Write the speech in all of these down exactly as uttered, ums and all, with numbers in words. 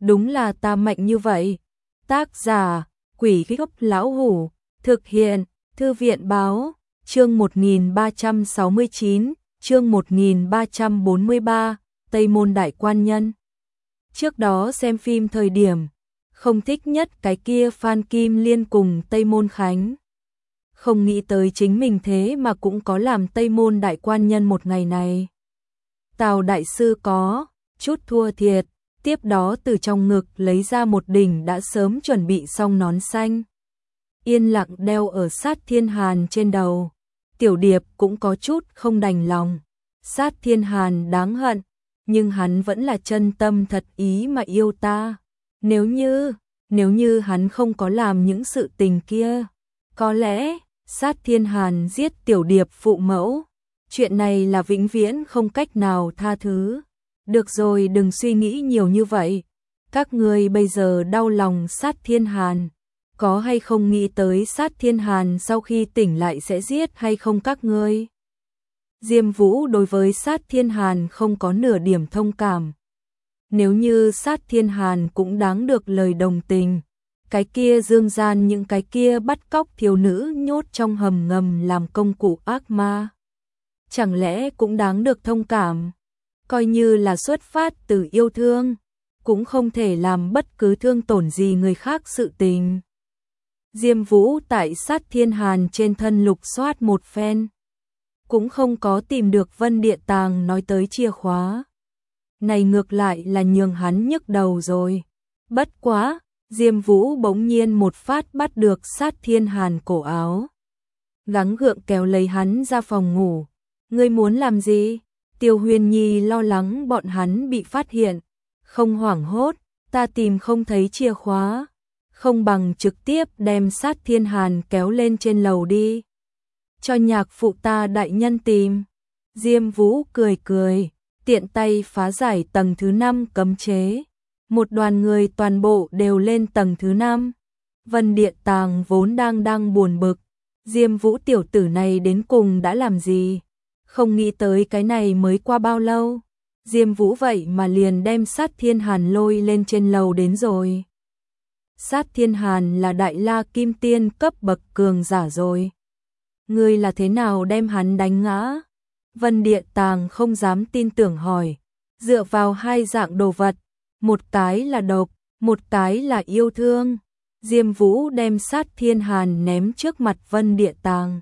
đúng là ta mạnh như vậy. Tác giả, Quỷ Gốc Lão Hủ, thực hiện, Thư viện báo, chương một nghìn ba trăm sáu mươi chín, chương một nghìn ba trăm bốn mươi ba, Tây Môn Đại Quan Nhân. Trước đó xem phim thời điểm, không thích nhất cái kia Phan Kim Liên cùng Tây Môn Khánh. Không nghĩ tới chính mình thế mà cũng có làm Tây Môn Đại Quan Nhân một ngày này. Tào Đại Sư có chút thua thiệt, tiếp đó từ trong ngực lấy ra một đỉnh đã sớm chuẩn bị xong nón xanh. Yên lặng đeo ở Sát Thiên Hàn trên đầu. Tiểu Điệp cũng có chút không đành lòng. Sát Thiên Hàn đáng hận, nhưng hắn vẫn là chân tâm thật ý mà yêu ta. Nếu như, nếu như hắn không có làm những sự tình kia, có lẽ Sát Thiên Hàn giết Tiểu Điệp phụ mẫu, chuyện này là vĩnh viễn không cách nào tha thứ. Được rồi, đừng suy nghĩ nhiều như vậy. Các ngươi bây giờ đau lòng Sát Thiên Hàn, có hay không nghĩ tới Sát Thiên Hàn sau khi tỉnh lại sẽ giết hay không các ngươi? Diêm Vũ đối với Sát Thiên Hàn không có nửa điểm thông cảm. Nếu như Sát Thiên Hàn cũng đáng được lời đồng tình, cái kia dương gian những cái kia bắt cóc thiếu nữ nhốt trong hầm ngầm làm công cụ ác ma, chẳng lẽ cũng đáng được thông cảm? Coi như là xuất phát từ yêu thương, cũng không thể làm bất cứ thương tổn gì người khác sự tình. Diêm Vũ tại Sát Thiên Hàn trên thân lục soát một phen, cũng không có tìm được Vân Địa Tàng nói tới chìa khóa. Này ngược lại là nhường hắn nhức đầu rồi. Bất quá, Diêm Vũ bỗng nhiên một phát bắt được Sát Thiên Hàn cổ áo, gắng gượng kéo lấy hắn ra phòng ngủ. Ngươi muốn làm gì? Tiêu Huyền Nhi lo lắng bọn hắn bị phát hiện, không hoảng hốt, ta tìm không thấy chìa khóa, không bằng trực tiếp đem Sát Thiên Hàn kéo lên trên lầu đi, cho nhạc phụ ta đại nhân tìm. Diêm Vũ cười cười, tiện tay phá giải tầng thứ năm cấm chế. Một đoàn người toàn bộ đều lên tầng thứ năm. Vân Địa Tàng vốn đang đang buồn bực, Diêm Vũ tiểu tử này đến cùng đã làm gì? Không nghĩ tới cái này mới qua bao lâu, Diêm Vũ vậy mà liền đem Sát Thiên Hàn lôi lên trên lầu đến rồi. Sát Thiên Hàn là Đại La Kim Tiên cấp bậc cường giả rồi. Ngươi là thế nào đem hắn đánh ngã? Vân Địa Tàng không dám tin tưởng hỏi. Dựa vào hai dạng đồ vật, một cái là độc, một cái là yêu thương. Diêm Vũ đem Sát Thiên Hàn ném trước mặt Vân Địa Tàng.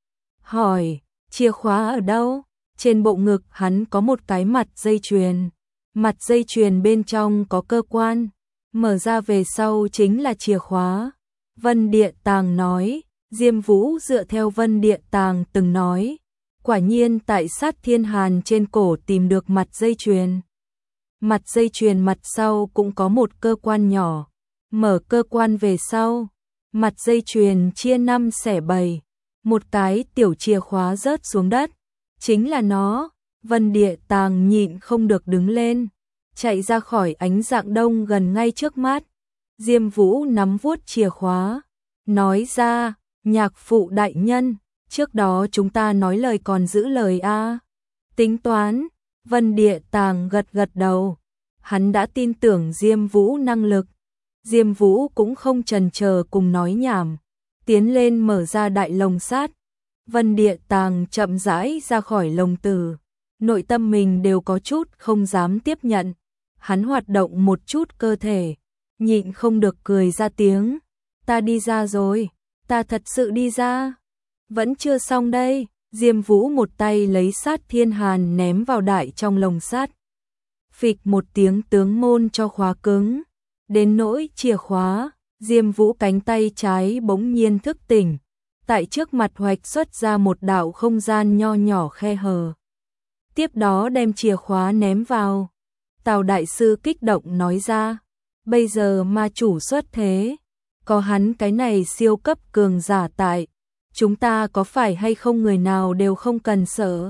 Hỏi, chìa khóa ở đâu? Trên bộ ngực hắn có một cái mặt dây chuyền. Mặt dây chuyền bên trong có cơ quan, mở ra về sau chính là chìa khóa. Vân Địa Tàng nói. Diêm Vũ dựa theo Vân Địa Tàng từng nói, quả nhiên tại Sát Thiên Hàn trên cổ tìm được mặt dây chuyền. Mặt dây chuyền mặt sau cũng có một cơ quan nhỏ, mở cơ quan về sau, mặt dây chuyền chia năm xẻ bảy, một cái tiểu chìa khóa rớt xuống đất, chính là nó. Vân Địa Tàng nhịn không được đứng lên, chạy ra khỏi ánh dạng đông gần ngay trước mắt. Diêm Vũ nắm vuốt chìa khóa, nói ra, nhạc phụ đại nhân, trước đó chúng ta nói lời còn giữ lời a. Tính toán. Vân Địa Tàng gật gật đầu, hắn đã tin tưởng Diêm Vũ năng lực. Diêm Vũ cũng không chần chờ cùng nói nhảm, tiến lên mở ra đại lồng sắt. Vân Địa Tàng chậm rãi ra khỏi lồng tử, nội tâm mình đều có chút không dám tiếp nhận. Hắn hoạt động một chút cơ thể, nhịn không được cười ra tiếng, ta đi ra rồi. Ta thật sự đi ra. Vẫn chưa xong đây. Diêm Vũ một tay lấy Sát Thiên Hàn ném vào đại trong lồng sắt. Phịch một tiếng tướng môn cho khóa cứng. Đến nỗi chìa khóa, Diêm Vũ cánh tay trái bỗng nhiên thức tỉnh. Tại trước mặt hoạch xuất ra một đạo không gian nho nhỏ khe hở. Tiếp đó đem chìa khóa ném vào. Tào Đại Sư kích động nói ra. Bây giờ ma chủ xuất thế, có hắn cái này siêu cấp cường giả tại, chúng ta có phải hay không người nào đều không cần sợ.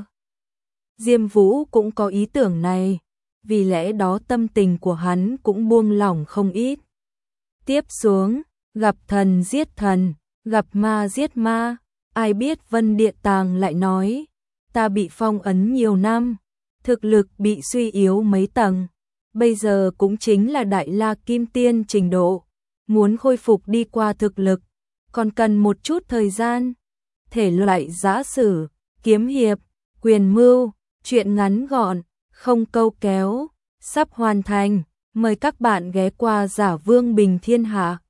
Diêm Vũ cũng có ý tưởng này, vì lẽ đó tâm tình của hắn cũng buông lỏng không ít. Tiếp xuống, gặp thần giết thần, gặp ma giết ma, ai biết Vân Địa Tàng lại nói, ta bị phong ấn nhiều năm, thực lực bị suy yếu mấy tầng, bây giờ cũng chính là đại la kim tiên trình độ, muốn khôi phục đi qua thực lực, còn cần một chút thời gian. Thể loại giã sử, kiếm hiệp, quyền mưu, truyện ngắn gọn, không câu kéo, sắp hoàn thành, mời các bạn ghé qua Giả Vương Bình Thiên Hạ.